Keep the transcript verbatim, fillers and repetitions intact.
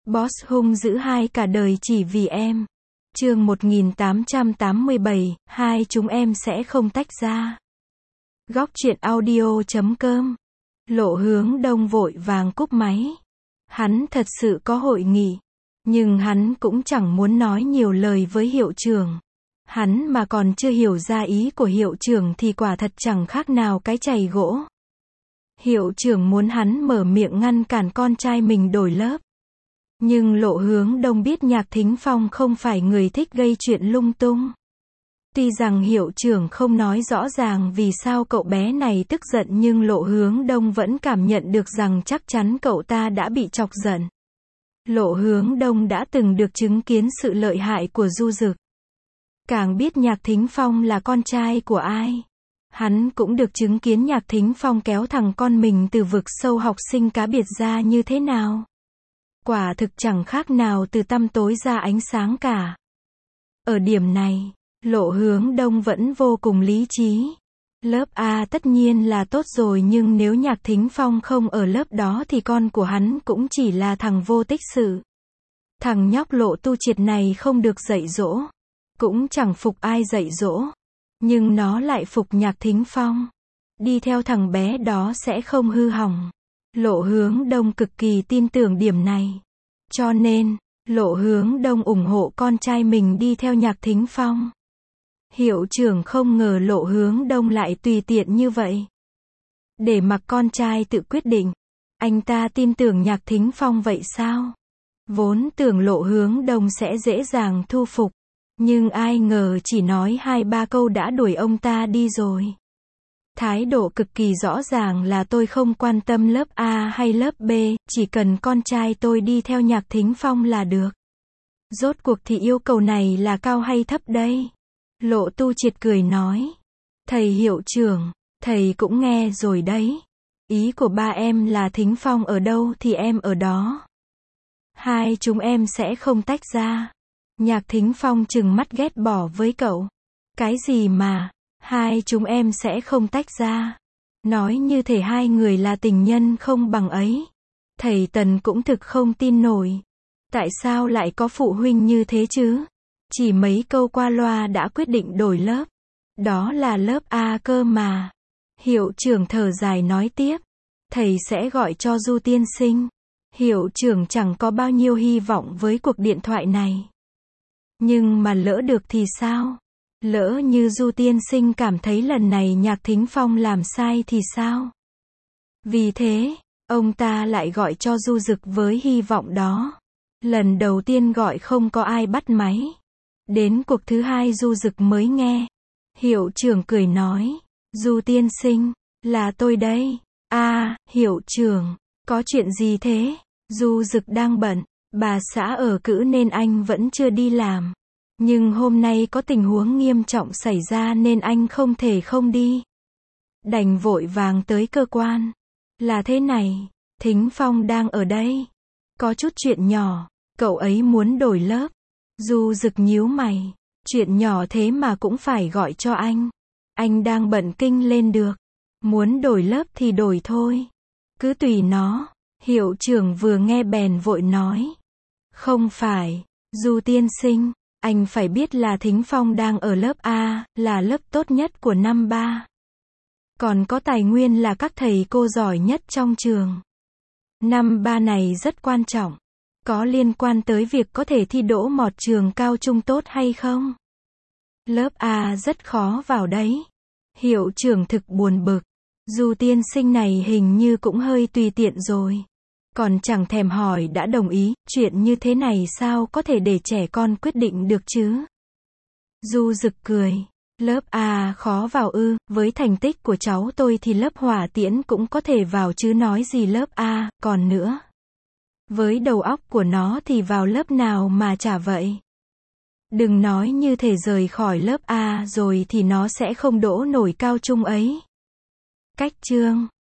Boss hung dữ hai cả đời chỉ vì em. Chương một nghìn tám trăm tám mươi bảy, hai chúng em sẽ không tách ra. Góc truyện audio chấm com. Lộ Hướng Đông vội vàng cúp máy. Hắn thật sự có hội nghị, nhưng hắn cũng chẳng muốn nói nhiều lời với hiệu trưởng. Hắn mà còn chưa hiểu ra ý của hiệu trưởng thì quả thật chẳng khác nào cái chày gỗ. Hiệu trưởng muốn hắn mở miệng ngăn cản con trai mình đổi lớp. Nhưng Lộ Hướng Đông biết Nhạc Thính Phong không phải người thích gây chuyện lung tung. Tuy rằng hiệu trưởng không nói rõ ràng vì sao cậu bé này tức giận, nhưng Lộ Hướng Đông vẫn cảm nhận được rằng chắc chắn cậu ta đã bị chọc giận. Lộ Hướng Đông đã từng được chứng kiến sự lợi hại của Du Dực. Càng biết Nhạc Thính Phong là con trai của ai. Hắn cũng được chứng kiến Nhạc Thính Phong kéo thằng con mình từ vực sâu học sinh cá biệt ra như thế nào. Quả thực chẳng khác nào từ tăm tối ra ánh sáng cả. Ở điểm này, Lộ Hướng Đông vẫn vô cùng lý trí. Lớp A tất nhiên là tốt rồi, nhưng nếu Nhạc Thính Phong không ở lớp đó thì con của hắn cũng chỉ là thằng vô tích sự. Thằng nhóc Lộ Tu Triệt này không được dạy dỗ, cũng chẳng phục ai dạy dỗ, nhưng nó lại phục Nhạc Thính Phong. Đi theo thằng bé đó sẽ không hư hỏng. Lộ Hướng Đông cực kỳ tin tưởng điểm này. Cho nên, Lộ Hướng Đông ủng hộ con trai mình đi theo Nhạc Thính Phong. Hiệu trưởng không ngờ Lộ Hướng Đông lại tùy tiện như vậy. Để mặc con trai tự quyết định. Anh ta tin tưởng Nhạc Thính Phong vậy sao? Vốn tưởng Lộ Hướng Đông sẽ dễ dàng thu phục. Nhưng ai ngờ chỉ nói hai ba câu đã đuổi ông ta đi rồi. Thái độ cực kỳ rõ ràng là tôi không quan tâm lớp A hay lớp B, chỉ cần con trai tôi đi theo Nhạc Thính Phong là được. Rốt cuộc thì yêu cầu này là cao hay thấp đây? Lộ Tu Triệt cười nói. Thầy hiệu trưởng, thầy cũng nghe rồi đấy. Ý của ba em là Thính Phong ở đâu thì em ở đó. Hai chúng em sẽ không tách ra. Nhạc Thính Phong trừng mắt ghét bỏ với cậu. Cái gì mà, hai chúng em sẽ không tách ra. Nói như thể hai người là tình nhân không bằng ấy. Thầy Tần cũng thực không tin nổi. Tại sao lại có phụ huynh như thế chứ? Chỉ mấy câu qua loa đã quyết định đổi lớp. Đó là lớp A cơ mà. Hiệu trưởng thở dài nói tiếp. Thầy sẽ gọi cho Du tiên sinh. Hiệu trưởng chẳng có bao nhiêu hy vọng với cuộc điện thoại này. Nhưng mà lỡ được thì sao? Lỡ như Du tiên sinh cảm thấy lần này Nhạc Thính Phong làm sai thì sao? Vì thế, ông ta lại gọi cho Du Dực với hy vọng đó. Lần đầu tiên gọi không có ai bắt máy. Đến cuộc thứ hai Du Dực mới nghe. Hiệu trưởng cười nói. Du tiên sinh, là tôi đây. À, hiệu trưởng, có chuyện gì thế? Du Dực đang bận, bà xã ở cữ nên anh vẫn chưa đi làm. Nhưng hôm nay có tình huống nghiêm trọng xảy ra nên anh không thể không đi. Đành vội vàng tới cơ quan. Là thế này, Thính Phong đang ở đây. Có chút chuyện nhỏ, cậu ấy muốn đổi lớp. Du Dực nhíu mày. Chuyện nhỏ thế mà cũng phải gọi cho anh. Anh đang bận kinh lên được. Muốn đổi lớp thì đổi thôi. Cứ tùy nó. Hiệu trưởng vừa nghe bèn vội nói. Không phải, Du tiên sinh. Anh phải biết là Thính Phong đang ở lớp A, là lớp tốt nhất của năm ba. Còn có tài nguyên là các thầy cô giỏi nhất trong trường. Năm ba này rất quan trọng. Có liên quan tới việc có thể thi đỗ mọt trường cao trung tốt hay không? Lớp A rất khó vào đấy. Hiệu trưởng thực buồn bực. Du tiên sinh này hình như cũng hơi tùy tiện rồi. Còn chẳng thèm hỏi đã đồng ý, chuyện như thế này sao có thể để trẻ con quyết định được chứ? Du Dực cười. Lớp A khó vào ư, với thành tích của cháu tôi thì lớp Hỏa Tiễn cũng có thể vào chứ nói gì lớp A, còn nữa. Với đầu óc của nó thì vào lớp nào mà chả vậy. Đừng nói như thể rời khỏi lớp A rồi thì nó sẽ không đỗ nổi cao trung ấy. Cách chương